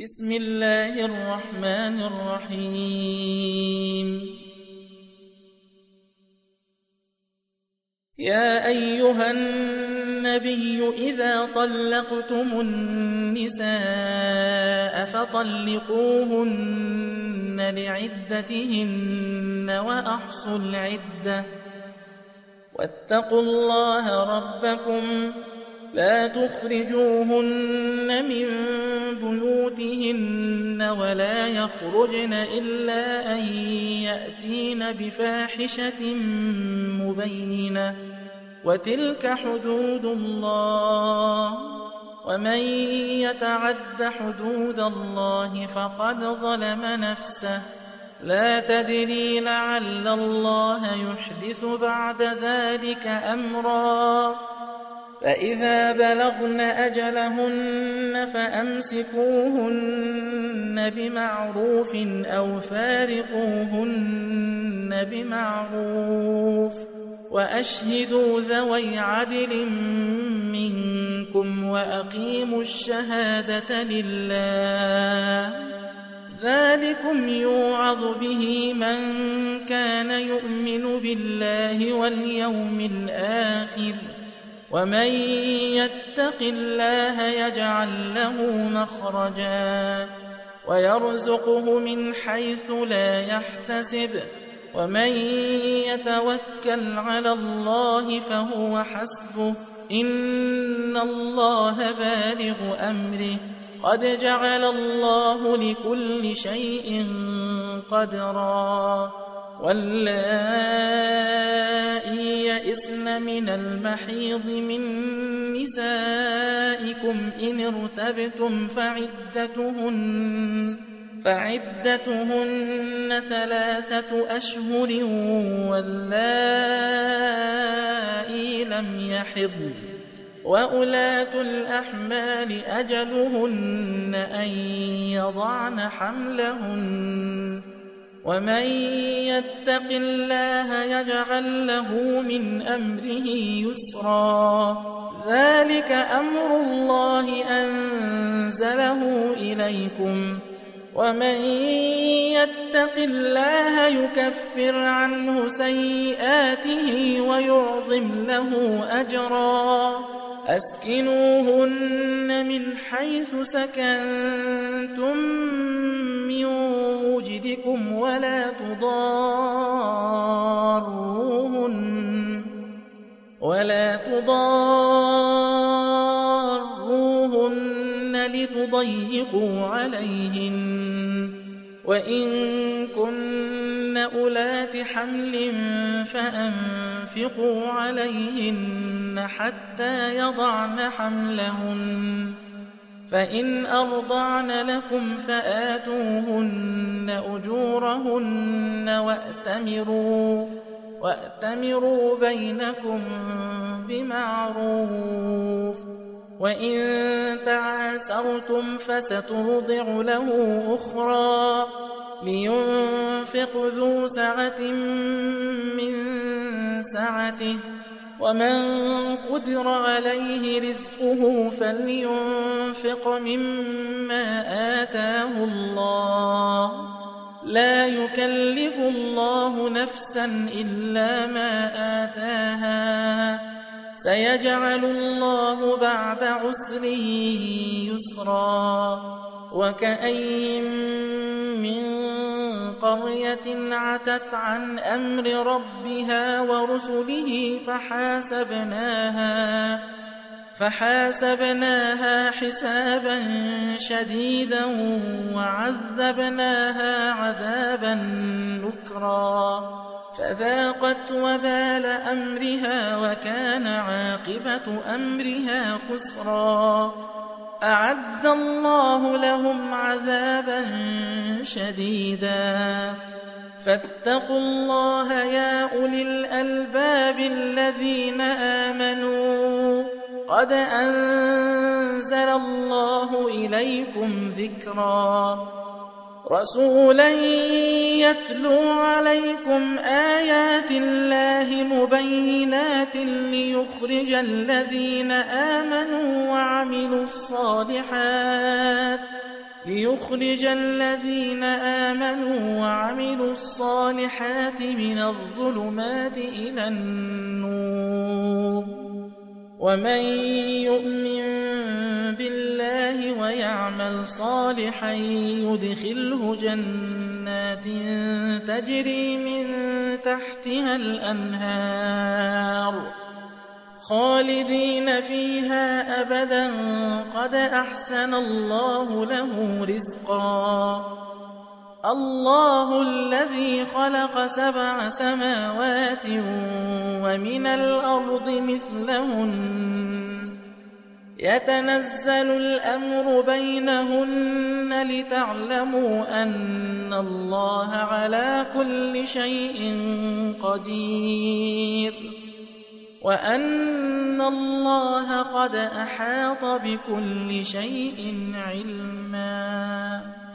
بسم الله الرحمن الرحيم. يا أيها النبي إذا طلقتم النساء فطلقوهن لعدتهن وأحصوا العدة واتقوا الله ربكم لا تخرجوهن من بيوتهن ولا يخرجن إلا أن يأتين بفاحشة مبينة وتلك حدود الله ومن يتعد حدود الله فقد ظلم نفسه لا تدري لعل الله يحدث بعد ذلك أمرا فإذا بلغن أجلهن فأمسكوهن بمعروف أو فارقوهن بمعروف وأشهدوا ذوي عدل منكم وأقيموا الشهادة لله ذلكم يوعظ به من كان يؤمن بالله واليوم الآخر ومن يتق الله يجعل له مخرجا ويرزقه من حيث لا يحتسب ومن يتوكل على الله فهو حسبه إن الله بالغ أمره قد جعل الله لكل شيء قدرا واللائي يئسن من المحيض من نسائكم إن ارتبتم فعدتهن 3 أشهر واللائي لم يحضن وأولاة الأحمال أجلهن أن يضعن حملهن ومن يتق الله يجعل له من أمره يسرا ذلك أمر الله أنزله إليكم ومن يتق الله يكفر عنه سيئاته ويعظم له أجرا أسكنوهن من حيث سكنتم من وجدكم ولا تضاروهن لتضيقوا عليهن وإن كن أولات حمل فأنفقوا عليهن حتى يضعن حملهن فإن أرضعن لكم فآتوهن أجورهن وأتمروا بينكم بمعروف وإن تعاسرتم فسترضع له أخرى لينفق ذو سعة من سعته ومن قدر عليه رزقه فلينفق مما آتاه الله لا يكلف الله نفسا إلا ما آتاها سيجعل الله بعد عسر يسرا وكأين من قرية عتت عن أمر ربها ورسله فحاسبناها حسابا شديدا وعذبناها عذابا نكرا فذاقت وبال أمرها وكان عاقبة أمرها خسرا أعد الله لهم عذابا شديدا فاتقوا الله يا أولي الألباب الذين آمنوا قد أنزل الله إليكم ذكرا رسولا يتلو عليكم آيات الله مبينات ليخرج الذين آمنوا وعملوا الصالحات ليخرج الذين آمنوا وعملوا الصالحات من الظلمات إلى النور ومن يؤمن بالله ويعمل صالحا يدخله جنات تجري من تحتها الأنهار خالدين فيها أبدا قد أحسن الله له رزقا الله الذي خلق 7 سماوات ومن الأرض مثلهن يتنزل الأمر بينهن لتعلموا أن الله على كل شيء قدير وأن الله قد أحاط بكل شيء علما.